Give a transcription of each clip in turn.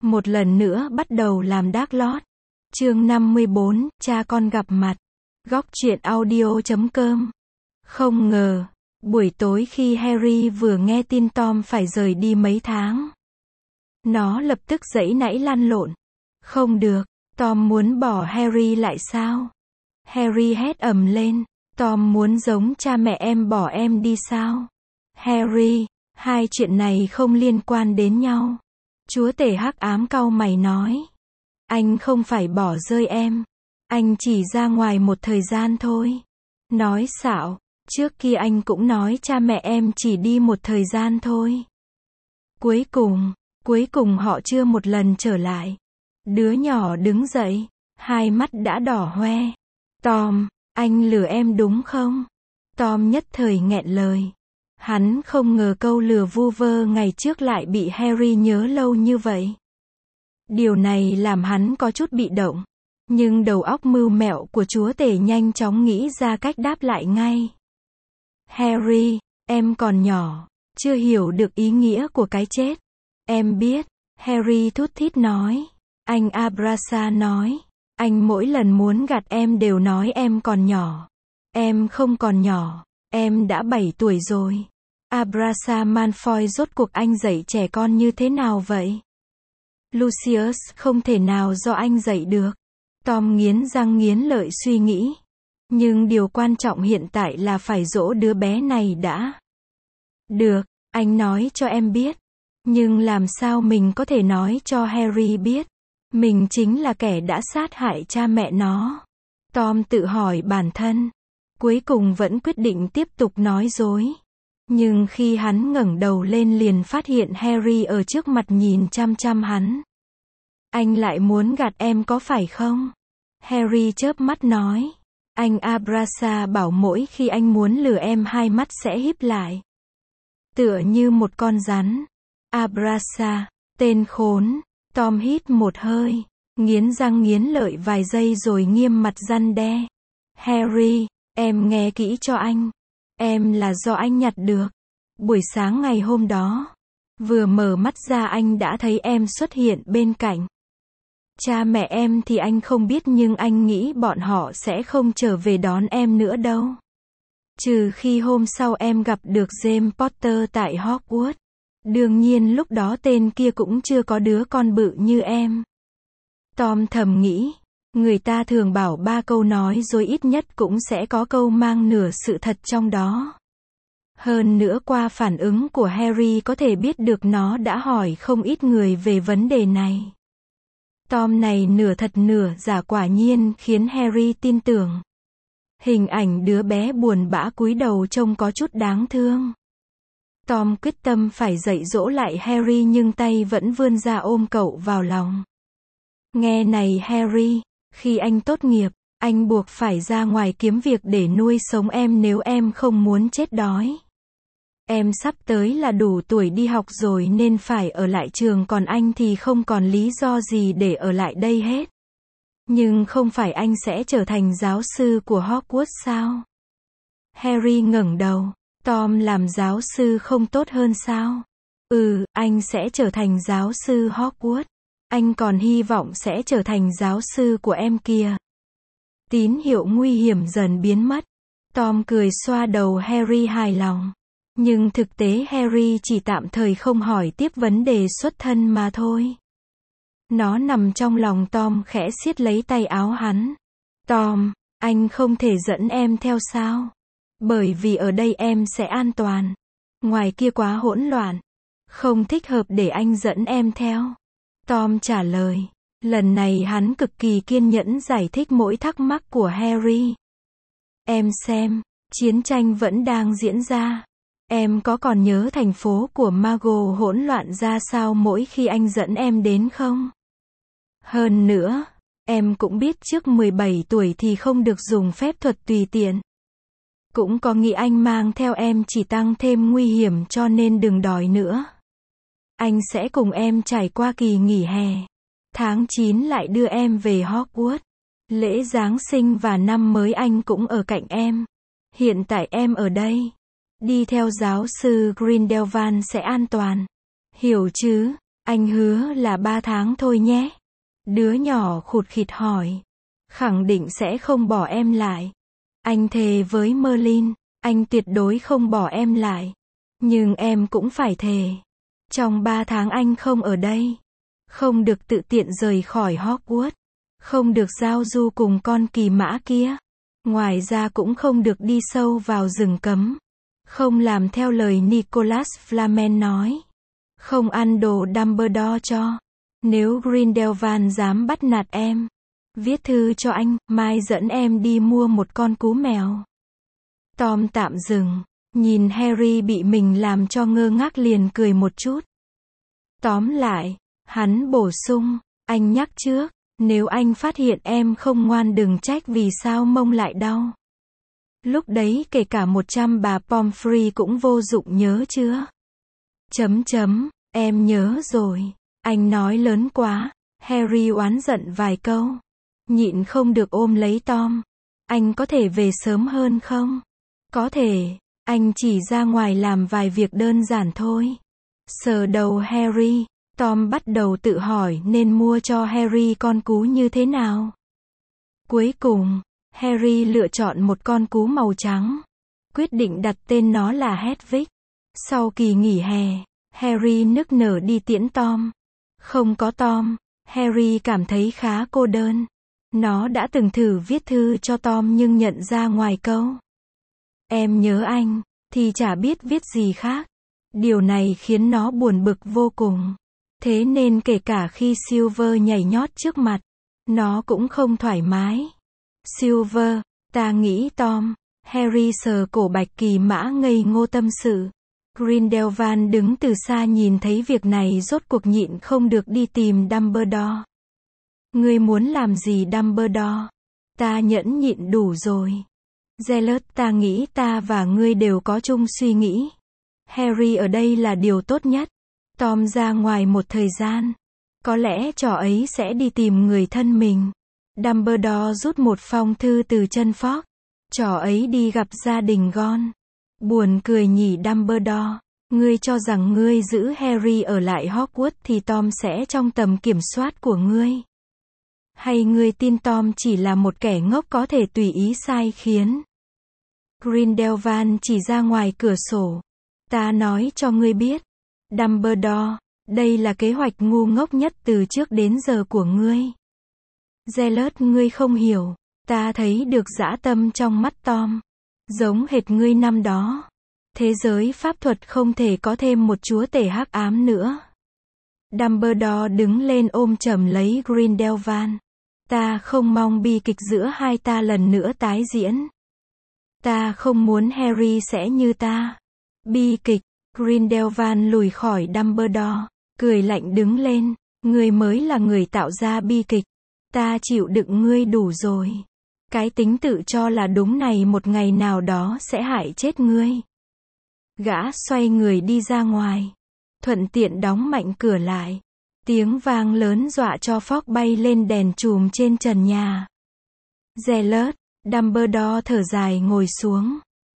một lần nữa bắt đầu làm Dark Lord. Chương 54, cha con gặp mặt. Góc truyện audio.com. Không ngờ, buổi tối khi Harry vừa nghe tin Tom phải rời đi mấy tháng, nó lập tức giãy nảy lăn lộn. Không được, Tom muốn bỏ Harry lại sao? Harry hét ầm lên, Tom muốn giống cha mẹ em bỏ em đi sao? Harry, hai chuyện này không liên quan đến nhau. Chúa tể hắc ám cau mày nói. Anh không phải bỏ rơi em. Anh chỉ ra ngoài một thời gian thôi. Nói xạo, trước kia anh cũng nói cha mẹ em chỉ đi một thời gian thôi. Cuối cùng họ chưa một lần trở lại. Đứa nhỏ đứng dậy, hai mắt đã đỏ hoe. Tom, anh lừa em đúng không? Tom nhất thời nghẹn lời. Hắn không ngờ câu lừa vu vơ ngày trước lại bị Harry nhớ lâu như vậy. Điều này làm hắn có chút bị động. Nhưng đầu óc mưu mẹo của chúa tể nhanh chóng nghĩ ra cách đáp lại ngay. Harry, em còn nhỏ, chưa hiểu được ý nghĩa của cái chết. Em biết, Harry thút thít nói. Anh Abrasa nói. Anh mỗi lần muốn gạt em đều nói em còn nhỏ. Em không còn nhỏ, em đã 7 tuổi rồi. Abrasa Malfoy, rốt cuộc anh dạy trẻ con như thế nào vậy? Lucius, không thể nào do anh dạy được. Tom nghiến răng nghiến lợi suy nghĩ. Nhưng điều quan trọng hiện tại là phải dỗ đứa bé này đã. Được, anh nói cho em biết. Nhưng làm sao mình có thể nói cho Harry biết? Mình chính là kẻ đã sát hại cha mẹ nó. Tom tự hỏi bản thân. Cuối cùng vẫn quyết định tiếp tục nói dối. Nhưng khi hắn ngẩng đầu lên liền phát hiện Harry ở trước mặt nhìn chăm chăm hắn. Anh lại muốn gạt em có phải không? Harry chớp mắt nói. Anh Abrasa bảo mỗi khi anh muốn lừa em hai mắt sẽ híp lại. Tựa như một con rắn. Abrasa, tên khốn. Tom hít một hơi, nghiến răng nghiến lợi vài giây rồi nghiêm mặt răn đe. Harry, em nghe kỹ cho anh. Em là do anh nhặt được. Buổi sáng ngày hôm đó, vừa mở mắt ra anh đã thấy em xuất hiện bên cạnh. Cha mẹ em thì anh không biết nhưng anh nghĩ bọn họ sẽ không trở về đón em nữa đâu. Trừ khi hôm sau em gặp được James Potter tại Hogwarts. Đương nhiên lúc đó tên kia cũng chưa có đứa con bự như em. Tom thầm nghĩ, người ta thường bảo 3 câu nói dối ít nhất cũng sẽ có câu mang nửa sự thật trong đó. Hơn nữa qua phản ứng của Harry có thể biết được nó đã hỏi không ít người về vấn đề này. Tom này nửa thật nửa giả quả nhiên khiến Harry tin tưởng. Hình ảnh đứa bé buồn bã cúi đầu trông có chút đáng thương. Tom quyết tâm phải dạy dỗ lại Harry nhưng tay vẫn vươn ra ôm cậu vào lòng. Nghe này Harry, khi anh tốt nghiệp, anh buộc phải ra ngoài kiếm việc để nuôi sống em nếu em không muốn chết đói. Em sắp tới là đủ tuổi đi học rồi nên phải ở lại trường còn anh thì không còn lý do gì để ở lại đây hết. Nhưng không phải anh sẽ trở thành giáo sư của Hogwarts sao? Harry ngẩng đầu. Tom làm giáo sư không tốt hơn sao? Anh sẽ trở thành giáo sư Hogwarts. Anh còn hy vọng sẽ trở thành giáo sư của em kia. Tín hiệu nguy hiểm dần biến mất. Tom cười xoa đầu Harry hài lòng. Nhưng thực tế Harry chỉ tạm thời không hỏi tiếp vấn đề xuất thân mà thôi. Nó nằm trong lòng Tom khẽ siết lấy tay áo hắn. Tom, anh không thể dẫn em theo sao? Bởi vì ở đây em sẽ an toàn. Ngoài kia quá hỗn loạn. Không thích hợp để anh dẫn em theo. Tom trả lời. Lần này hắn cực kỳ kiên nhẫn giải thích mỗi thắc mắc của Harry. Em xem, chiến tranh vẫn đang diễn ra. Em có còn nhớ thành phố của Mago hỗn loạn ra sao mỗi khi anh dẫn em đến không? Hơn nữa, em cũng biết trước 17 tuổi thì không được dùng phép thuật tùy tiện. Cũng có nghĩ anh mang theo em chỉ tăng thêm nguy hiểm cho nên đừng đòi nữa. Anh sẽ cùng em trải qua kỳ nghỉ hè. Tháng 9 lại đưa em về Hogwarts. Lễ Giáng sinh và năm mới anh cũng ở cạnh em. Hiện tại em ở đây. Đi theo giáo sư Grindelwald sẽ an toàn. Hiểu chứ? Anh hứa là 3 tháng thôi nhé. Đứa nhỏ khụt khịt hỏi. Khẳng định sẽ không bỏ em lại. Anh thề với Merlin, anh tuyệt đối không bỏ em lại. Nhưng em cũng phải thề. Trong 3 tháng anh không ở đây. Không được tự tiện rời khỏi Hogwarts. Không được giao du cùng con kỳ mã kia. Ngoài ra cũng không được đi sâu vào rừng cấm. Không làm theo lời Nicholas Flamel nói. Không ăn đồ Dumbledore cho. Nếu Grindelwald dám bắt nạt em, viết thư cho anh, mai dẫn em đi mua một con cú mèo. Tom tạm dừng, nhìn Harry bị mình làm cho ngơ ngác liền cười một chút. Tóm lại, hắn bổ sung, anh nhắc trước, nếu anh phát hiện em không ngoan đừng trách vì sao mông lại đau. Lúc đấy kể cả 100 bà Pomfrey cũng vô dụng nhớ chưa? Em nhớ rồi. Anh nói lớn quá. Harry oán giận vài câu. Nhịn không được ôm lấy Tom. Anh có thể về sớm hơn không? Có thể. Anh chỉ ra ngoài làm vài việc đơn giản thôi. Sờ đầu Harry. Tom bắt đầu tự hỏi nên mua cho Harry con cú như thế nào. Cuối cùng, Harry lựa chọn một con cú màu trắng. Quyết định đặt tên nó là Hedwig. Sau kỳ nghỉ hè, Harry nức nở đi tiễn Tom. Không có Tom, Harry cảm thấy khá cô đơn. Nó đã từng thử viết thư cho Tom nhưng nhận ra ngoài câu em nhớ anh, thì chả biết viết gì khác. Điều này khiến nó buồn bực vô cùng. Thế nên kể cả khi Silver nhảy nhót trước mặt, nó cũng không thoải mái. Silver, ta nghĩ Tom. Harry sờ cổ Bạch Kỳ Mã ngây ngô tâm sự. Grindelwald đứng từ xa nhìn thấy việc này rốt cuộc nhịn không được đi tìm Dumbledore. Ngươi muốn làm gì Dumbledore? Ta nhẫn nhịn đủ rồi. Zealot, ta nghĩ ta và ngươi đều có chung suy nghĩ. Harry ở đây là điều tốt nhất. Tom ra ngoài một thời gian. Có lẽ trò ấy sẽ đi tìm người thân mình. Dumbledore rút một phong thư từ chân Fogg. Trò ấy đi gặp gia đình Gon. Buồn cười nhỉ Dumbledore. Ngươi cho rằng ngươi giữ Harry ở lại Hogwarts thì Tom sẽ trong tầm kiểm soát của ngươi. Hay ngươi tin Tom chỉ là một kẻ ngốc có thể tùy ý sai khiến? Grindelwald chỉ ra ngoài cửa sổ. Ta nói cho ngươi biết. Dumbledore, đây là kế hoạch ngu ngốc nhất từ trước đến giờ của ngươi. Zealot, ngươi không hiểu. Ta thấy được dã tâm trong mắt Tom. Giống hệt ngươi năm đó. Thế giới pháp thuật không thể có thêm một chúa tể hắc ám nữa. Dumbledore đứng lên ôm chầm lấy Grindelwald. Ta không mong bi kịch giữa hai ta lần nữa tái diễn. Ta không muốn Harry sẽ như ta. Bi kịch. Grindelwald lùi khỏi Dumbledore, cười lạnh đứng lên. Ngươi mới là người tạo ra bi kịch. Ta chịu đựng ngươi đủ rồi. Cái tính tự cho là đúng này một ngày nào đó sẽ hại chết ngươi. Gã xoay người đi ra ngoài. Thuận tiện đóng mạnh cửa lại. Tiếng vang lớn dọa cho Fogg bay lên đèn chùm trên trần nhà. Zealot, Dumbledore thở dài ngồi xuống.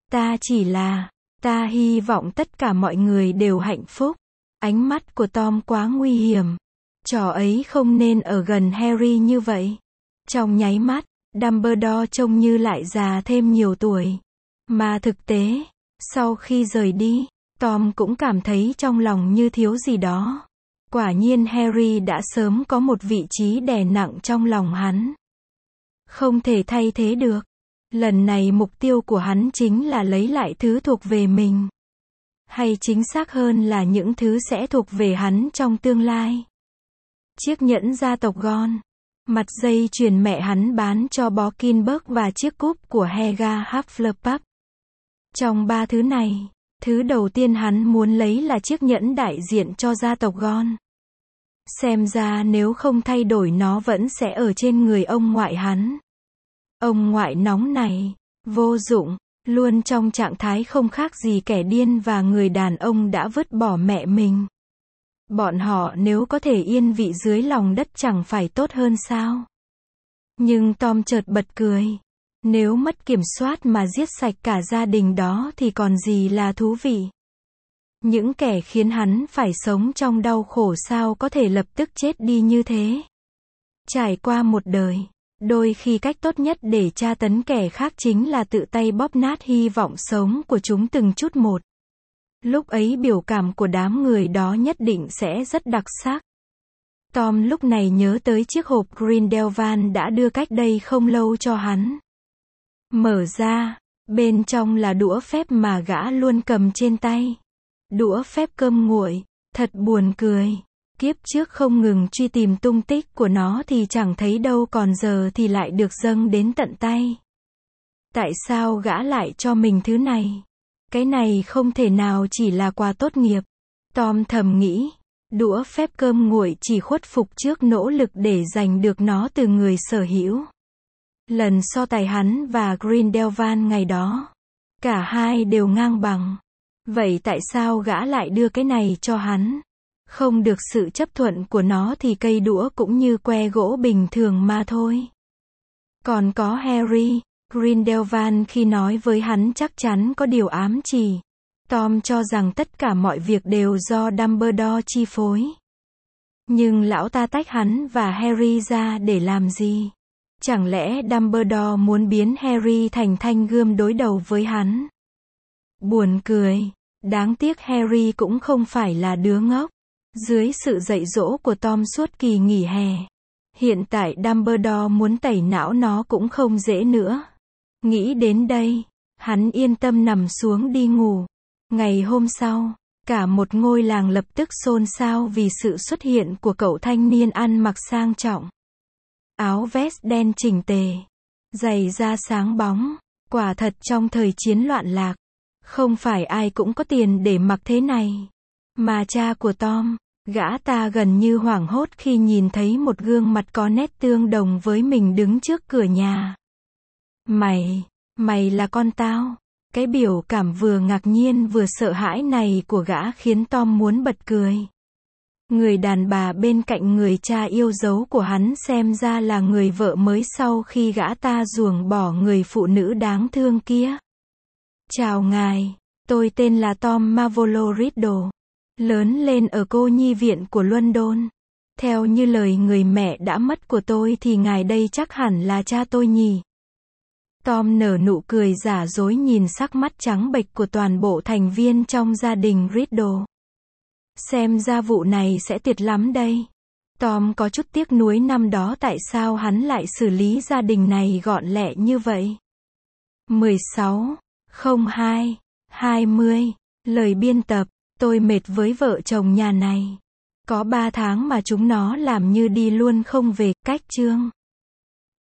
Ta hy vọng tất cả mọi người đều hạnh phúc. Ánh mắt của Tom quá nguy hiểm. Trò ấy không nên ở gần Harry như vậy. Trong nháy mắt, Dumbledore trông như lại già thêm nhiều tuổi. Mà thực tế, sau khi rời đi, Tom cũng cảm thấy trong lòng như thiếu gì đó. Quả nhiên Harry đã sớm có một vị trí đè nặng trong lòng hắn. Không thể thay thế được. Lần này mục tiêu của hắn chính là lấy lại thứ thuộc về mình. Hay chính xác hơn là những thứ sẽ thuộc về hắn trong tương lai. Chiếc nhẫn gia tộc Gon. Mặt dây chuyền mẹ hắn bán cho Borkinberg và chiếc cúp của Helga Hufflepuff. Trong ba thứ này, thứ đầu tiên hắn muốn lấy là chiếc nhẫn đại diện cho gia tộc Gon. Xem ra nếu không thay đổi nó vẫn sẽ ở trên người ông ngoại hắn. Ông ngoại nóng này, vô dụng, luôn trong trạng thái không khác gì kẻ điên và người đàn ông đã vứt bỏ mẹ mình. Bọn họ nếu có thể yên vị dưới lòng đất chẳng phải tốt hơn sao? Nhưng Tom chợt bật cười. Nếu mất kiểm soát mà giết sạch cả gia đình đó thì còn gì là thú vị? Những kẻ khiến hắn phải sống trong đau khổ sao có thể lập tức chết đi như thế. Trải qua một đời, đôi khi cách tốt nhất để tra tấn kẻ khác chính là tự tay bóp nát hy vọng sống của chúng từng chút một. Lúc ấy biểu cảm của đám người đó nhất định sẽ rất đặc sắc. Tom lúc này nhớ tới chiếc hộp Grindelwald đã đưa cách đây không lâu cho hắn. Mở ra, bên trong là đũa phép mà gã luôn cầm trên tay. Đũa phép cơm nguội, thật buồn cười. Kiếp trước không ngừng truy tìm tung tích của nó thì chẳng thấy đâu, còn giờ thì lại được dâng đến tận tay. Tại sao gã lại cho mình thứ này? Cái này không thể nào chỉ là quà tốt nghiệp. Tom thầm nghĩ. Đũa phép cơm nguội chỉ khuất phục trước nỗ lực để giành được nó từ người sở hữu. Lần so tài hắn và Grindelwald ngày đó, cả hai đều ngang bằng. Vậy tại sao gã lại đưa cái này cho hắn? Không được sự chấp thuận của nó thì cây đũa cũng như que gỗ bình thường mà thôi. Còn có Harry, Grindelwald khi nói với hắn chắc chắn có điều ám chỉ. Tom cho rằng tất cả mọi việc đều do Dumbledore chi phối. Nhưng lão ta tách hắn và Harry ra để làm gì? Chẳng lẽ Dumbledore muốn biến Harry thành thanh gươm đối đầu với hắn? Buồn cười. Đáng tiếc Harry cũng không phải là đứa ngốc. Dưới sự dạy dỗ của Tom suốt kỳ nghỉ hè, hiện tại Dumbledore muốn tẩy não nó cũng không dễ nữa. Nghĩ đến đây, hắn yên tâm nằm xuống đi ngủ. Ngày hôm sau, cả một ngôi làng lập tức xôn xao vì sự xuất hiện của cậu thanh niên ăn mặc sang trọng. Áo vest đen chỉnh tề, giày da sáng bóng, quả thật trong thời chiến loạn lạc, không phải ai cũng có tiền để mặc thế này. Mà cha của Tom, gã ta gần như hoảng hốt khi nhìn thấy một gương mặt có nét tương đồng với mình đứng trước cửa nhà. Mày là con tao. Cái biểu cảm vừa ngạc nhiên vừa sợ hãi này của gã khiến Tom muốn bật cười. Người đàn bà bên cạnh người cha yêu dấu của hắn xem ra là người vợ mới sau khi gã ta ruồng bỏ người phụ nữ đáng thương kia. Chào ngài, tôi tên là Tom Marvolo Riddle. Lớn lên ở cô nhi viện của London. Theo như lời người mẹ đã mất của tôi thì ngài đây chắc hẳn là cha tôi nhỉ? Tom nở nụ cười giả dối nhìn sắc mắt trắng bệch của toàn bộ thành viên trong gia đình Riddle. Xem ra vụ này sẽ tuyệt lắm đây. Tom có chút tiếc nuối năm đó tại sao hắn lại xử lý gia đình này gọn lẹ như vậy. 16/02/20 Lời biên tập, tôi mệt với vợ chồng nhà này. Có 3 tháng mà chúng nó làm như đi luôn không về. Cách chương